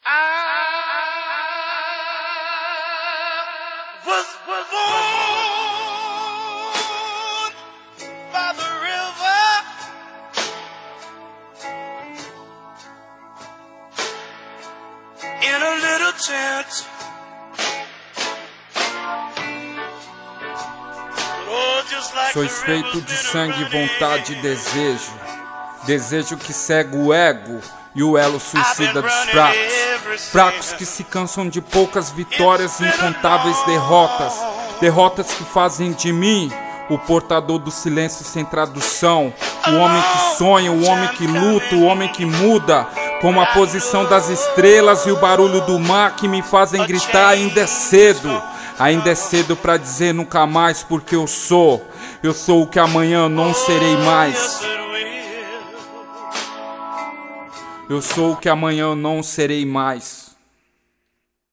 was born by the river, in a little tent. Sois feito de sangue, vontade e desejo. Desejo que cega o ego e o elo suicida dos fracos. Fracos que se cansam de poucas vitórias e incontáveis derrotas. Derrotas que fazem de mim o portador do silêncio sem tradução. O homem que sonha, o homem que luta, o homem que muda. Como a posição das estrelas e o barulho do mar que me fazem gritar ainda é cedo. Ainda é cedo pra dizer nunca mais, porque eu sou o que amanhã não serei mais. Eu sou o que amanhã não serei mais.